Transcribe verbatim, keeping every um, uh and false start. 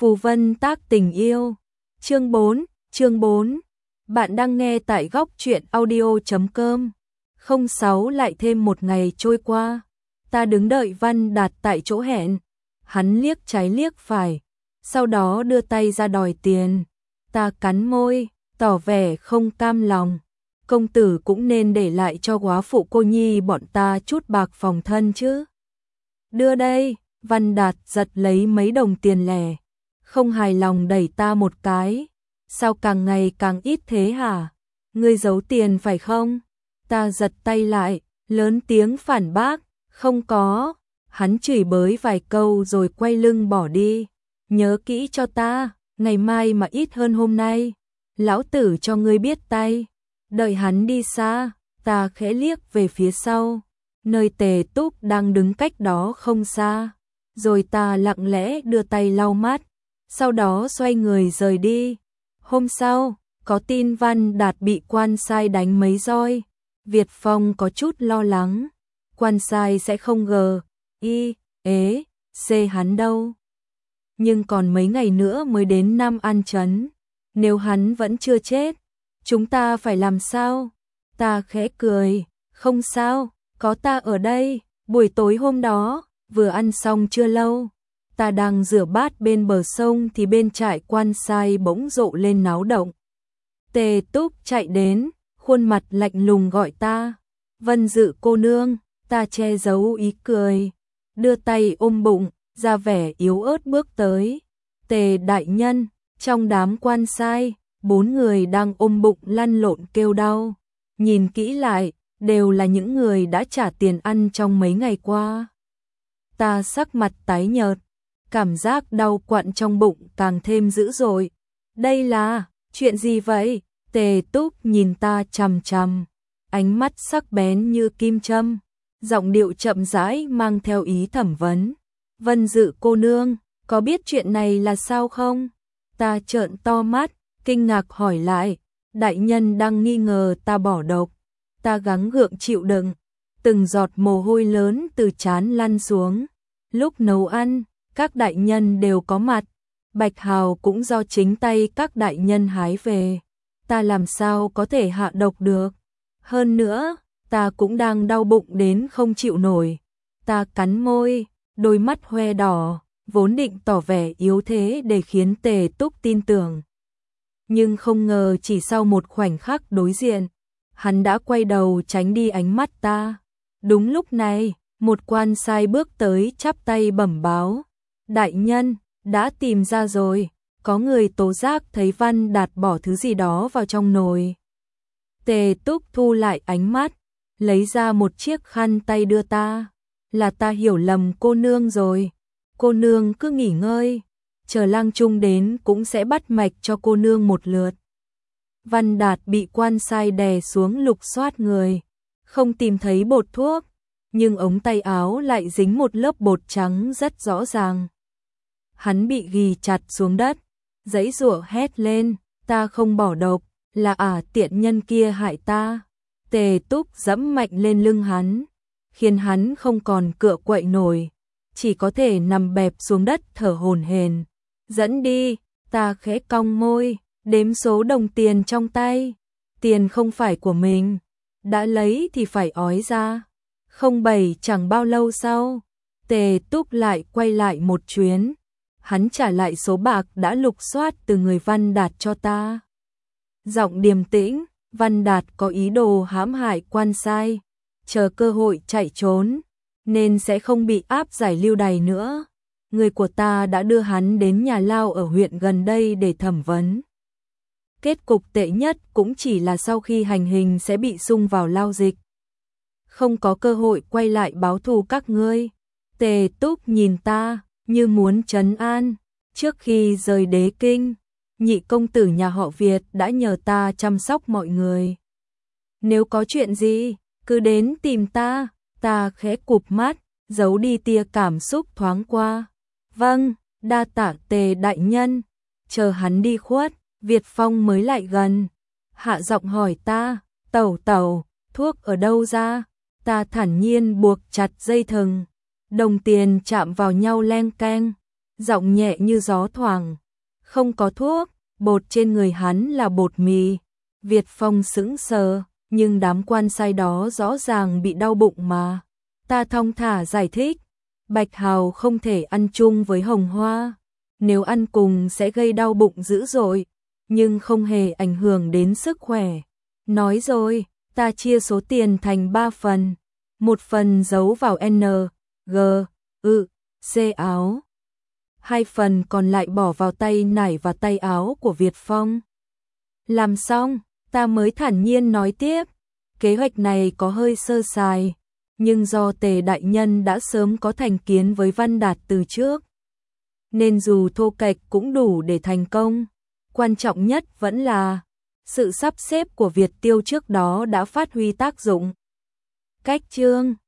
Phù Vân tác tình yêu. Chương bốn, chương bốn. Bạn đang nghe tại góc truyện audio chấm com. không sáu lại thêm một ngày trôi qua. Ta đứng đợi Văn Đạt tại chỗ hẹn. Hắn liếc trái liếc phải, sau đó đưa tay ra đòi tiền. Ta cắn môi, tỏ vẻ không cam lòng. Công tử cũng nên để lại cho góa phụ cô nhi bọn ta chút bạc phòng thân chứ. Đưa đây. Văn Đạt giật lấy mấy đồng tiền lẻ, không hài lòng đẩy ta một cái. Sao càng ngày càng ít thế hả? Ngươi giấu tiền phải không? Ta giật tay lại, lớn tiếng phản bác, không có. Hắn chửi bới vài câu rồi quay lưng bỏ đi. Nhớ kỹ cho ta, ngày mai mà ít hơn hôm nay, lão tử cho ngươi biết tay. Đợi hắn đi xa, ta khẽ liếc về phía sau, nơi Tề Túc đang đứng cách đó không xa. Rồi ta lặng lẽ đưa tay lau mắt, sau đó xoay người rời đi. Hôm sau, có tin Văn Đạt bị quan sai đánh mấy roi. Việt Phong có chút lo lắng, quan sai sẽ không gờ, y, ế, xê hắn đâu. Nhưng còn mấy ngày nữa mới đến Nam An Trấn, nếu hắn vẫn chưa chết, chúng ta phải làm sao? Ta khẽ cười, không sao, có ta ở đây. Buổi tối hôm đó, vừa ăn xong chưa lâu, ta đang rửa bát bên bờ sông thì bên trại quan sai bỗng rộ lên náo động. Tề Túc chạy đến, khuôn mặt lạnh lùng gọi ta. Vân Dự cô nương. Ta che giấu ý cười, đưa tay ôm bụng, ra vẻ yếu ớt bước tới. Tề đại nhân. Trong đám quan sai, bốn người đang ôm bụng lăn lộn kêu đau. Nhìn kỹ lại, đều là những người đã trả tiền ăn trong mấy ngày qua. Ta sắc mặt tái nhợt, cảm giác đau quặn trong bụng càng thêm dữ dội. Đây là chuyện gì vậy? Tề Túc nhìn ta chằm chằm, ánh mắt sắc bén như kim châm, giọng điệu chậm rãi mang theo ý thẩm vấn. Vân Dự cô nương, có biết chuyện này là sao không? Ta trợn to mắt, kinh ngạc hỏi lại. Đại nhân đang nghi ngờ ta bỏ độc. Ta gắng gượng chịu đựng, từng giọt mồ hôi lớn từ trán lăn xuống. Lúc nấu ăn, các đại nhân đều có mặt. Bạch hào cũng do chính tay các đại nhân hái về. Ta làm sao có thể hạ độc được? Hơn nữa, ta cũng đang đau bụng đến không chịu nổi. Ta cắn môi, đôi mắt hoe đỏ, vốn định tỏ vẻ yếu thế để khiến Tề Túc tin tưởng. Nhưng không ngờ chỉ sau một khoảnh khắc đối diện, hắn đã quay đầu tránh đi ánh mắt ta. Đúng lúc này, một quan sai bước tới chắp tay bẩm báo. Đại nhân, đã tìm ra rồi, có người tố giác thấy Văn Đạt bỏ thứ gì đó vào trong nồi. Tề Túc thu lại ánh mắt, lấy ra một chiếc khăn tay đưa ta. Là ta hiểu lầm cô nương rồi. Cô nương cứ nghỉ ngơi, chờ lang trung đến cũng sẽ bắt mạch cho cô nương một lượt. Văn Đạt bị quan sai đè xuống lục soát người, không tìm thấy bột thuốc, nhưng ống tay áo lại dính một lớp bột trắng rất rõ ràng. Hắn bị ghì chặt xuống đất, giãy giụa hét lên, ta không bỏ độc, là ả tiện nhân kia hại ta. Tề Túc giẫm mạnh lên lưng hắn, khiến hắn không còn cựa quậy nổi, chỉ có thể nằm bẹp xuống đất thở hổn hển. Dẫn đi. Ta khẽ cong môi, đếm số đồng tiền trong tay. Tiền không phải của mình, đã lấy thì phải ói ra. Không bảy chẳng bao lâu sau, Tề Túc lại quay lại một chuyến. Hắn trả lại số bạc đã lục soát từ người Văn Đạt cho ta. Giọng điềm tĩnh, Văn Đạt có ý đồ hãm hại quan sai, chờ cơ hội chạy trốn, nên sẽ không bị áp giải lưu đày nữa. Người của ta đã đưa hắn đến nhà lao ở huyện gần đây để thẩm vấn. Kết cục tệ nhất cũng chỉ là sau khi hành hình sẽ bị sung vào lao dịch. Không có cơ hội quay lại báo thù các ngươi. Tề Túc nhìn ta, như muốn trấn an. Trước khi rời Đế Kinh, nhị công tử nhà họ Việt đã nhờ ta chăm sóc mọi người. Nếu có chuyện gì, cứ đến tìm ta. Ta khẽ cụp mắt, giấu đi tia cảm xúc thoáng qua. Vâng, đa tạ Tề đại nhân. Chờ hắn đi khuất, Việt Phong mới lại gần, hạ giọng hỏi ta, tẩu tẩu, thuốc ở đâu ra? Ta thản nhiên buộc chặt dây thừng, đồng tiền chạm vào nhau leng keng, giọng nhẹ như gió thoảng. Không có thuốc, bột trên người hắn là bột mì. Việt Phong sững sờ, nhưng đám quan sai đó rõ ràng bị đau bụng mà. Ta thong thả giải thích, Bạch Hào không thể ăn chung với Hồng Hoa. Nếu ăn cùng sẽ gây đau bụng dữ dội, nhưng không hề ảnh hưởng đến sức khỏe. Nói rồi, ta chia số tiền thành ba phần. Một phần giấu vào N, G, ư, C áo. Hai phần còn lại bỏ vào tay nải và tay áo của Việt Phong. Làm xong, ta mới thản nhiên nói tiếp. Kế hoạch này có hơi sơ sài, nhưng do Tề đại nhân đã sớm có thành kiến với Văn Đạt từ trước, nên dù thô kệch cũng đủ để thành công. Quan trọng nhất vẫn là sự sắp xếp của Việt Tiêu trước đó đã phát huy tác dụng. Cách chương